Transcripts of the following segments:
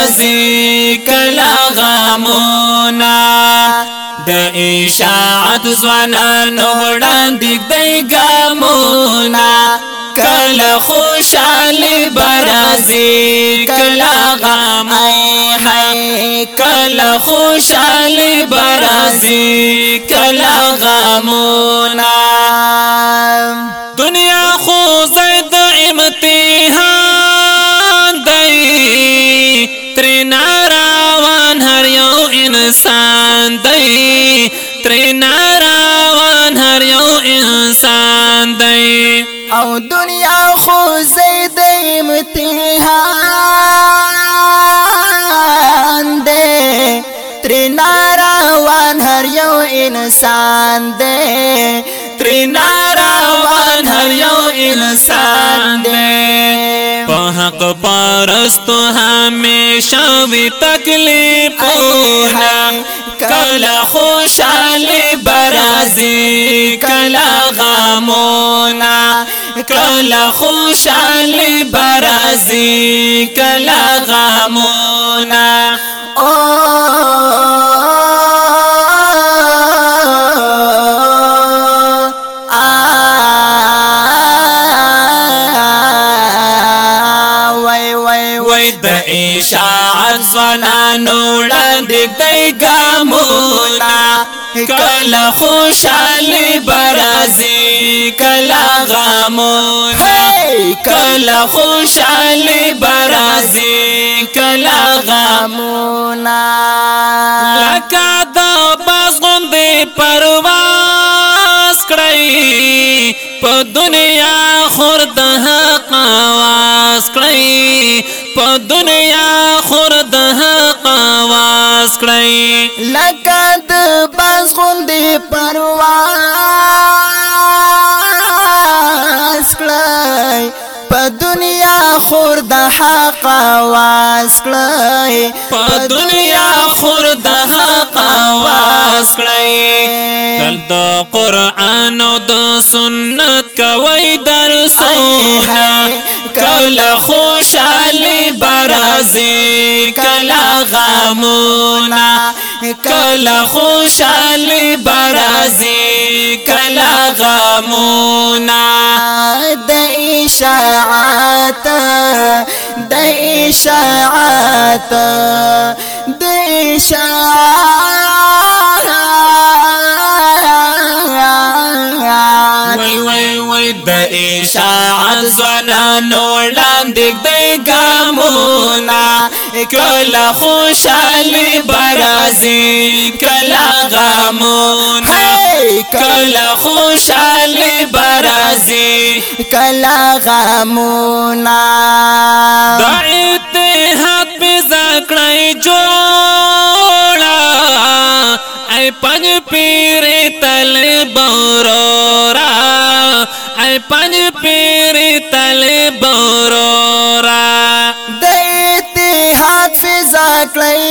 برازي کلا غمونا د اشاعت ځوانانو وړاندې دی ګامونا کلا خوشالي برازي کلا غمونا کلا خوشالي برازي کلا غمونا دنیا خو زید امتحان دی ترنا روان هر یو انسان دی ترنا روان هر یو انسان دی او دنیا خو زید امتحان دے ترنا روان هر یو انسان دے ترنا روان هر یو انسان دی په حق پرستو همیشه وی تکلیفونه کلا خوشالي برازي کلا غمونا کلا خوشالي برازي کلا غمونا اشاعت ځوانانو وړاندې دی ګامونا کلا خوشالي برازي کلا غمونا کلا خوشالي برازي کلا غمونا لکه د باز غوندې پرواز کړئ په دنیا خور د حق آواز کړئ په دنیا خور د حق آواز کړئ لکه د باز غوندې پرواز کړئ په دنیا خور د حق آواز کړئ په دنیا خور د حق آواز کړئ تل د قرآن او د سنت کوي درسونه کلا خوشالي برازي کلا غمونا کلا خوشالي برازي کلا غمونا د اشاعت د اشاعت د اشاعت وای د اشاعت ځوانانو وړاندې دی ګامونا کلا خوشالي برازي کلا غمونا کلا خوشالي برازي کلا غمونا د اتحاد په ځکړای جوړا ای پنځ پیر تل بورورا ای پنځ پیر تل بورورا د اتحاد فضا کړی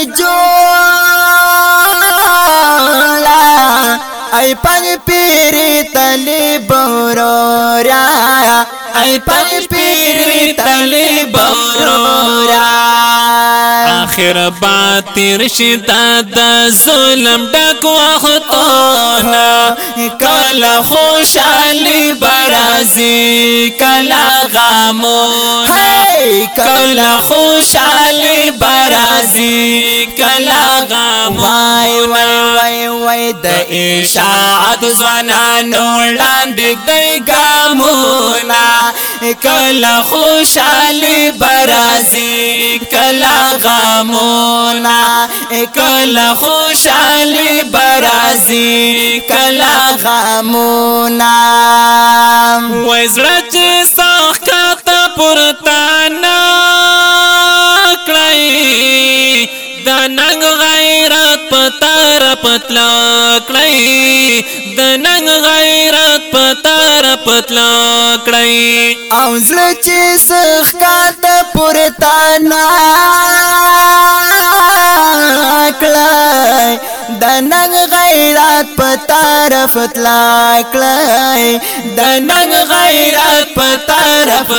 جوړا ای پنځ پیر تل بورورا ای پنځ پیر تل بورورا آخر باتیر شدا د ظلم ډک وختونه کلا خوشالي برازي کلا غمونا کلا خوشالي برازي کلا غمونا وای د اشاعت ځوانانو وړاندې دی ګامونا کلا خوشالي برازي کلا غمونا کلا خوشالي برازي کلا غمونا وای زړه چې سخته پورته نه کړئ د ننګ غیرت پتار پتلا کړئ د ننګ غیرت پتار پتلا کړئ او زړه چې سخته پورته نه کړئ د ننګ غیرت پطرف تلاکړی د ننګ غیرت په طرف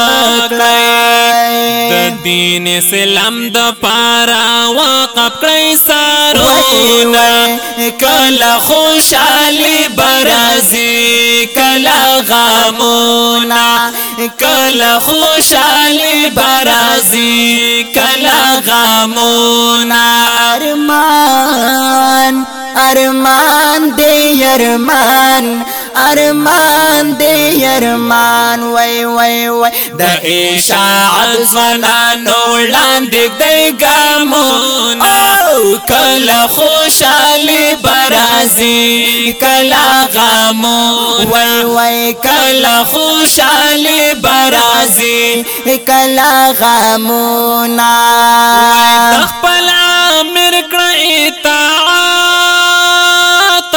تلاکړی د دین اسلام د پارا وقف کړی سرونه کله خوشالي برازي کله غمونه کله خوشالي برازي کله غمونه ارمان ارمان دی ارمان ارمان دی ارمان وای وای وای د اشاعت ځوانانو وړاندې دی ګامونه کله خوشالي برازي کله غمونه وای وای کله خوشالي برازي کلا غمونا خپل امر کړه اطاعت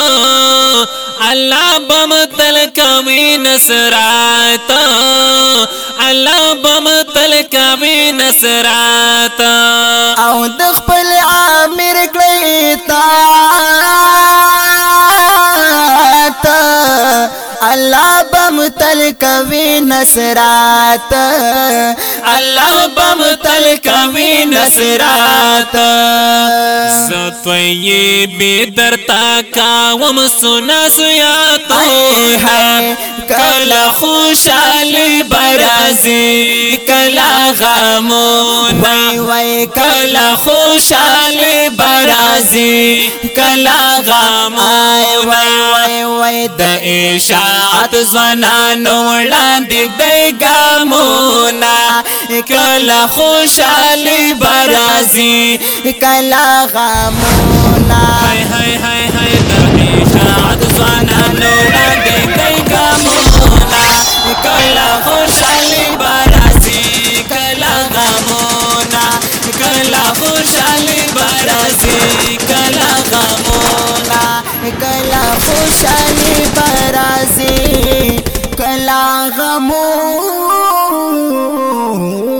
الله بمتل کوي نصرات الله بمتل کوي نصرات او د خپل امر کړه اطاعت الله بمتل کوي نصرات الله بمتل کوي نصرات زتوی بی درتا کاوم سنا زیاتونه کلا خوشالي برازي کلا غمونه وای کلا خوشالي برازي کلا غمونه وای وای د اشاعت ځوانانو وړاندې دی ګامونه کله خوشالي برازي کلا غمونا هاي هاي هاي هاي د اشاعت ځوانانو وړاندې دی ګامونه کله خوشالي برازي کله غمونه کله خوشالي برازي کله غمونه کلا خوشالي برازي کلا غمونا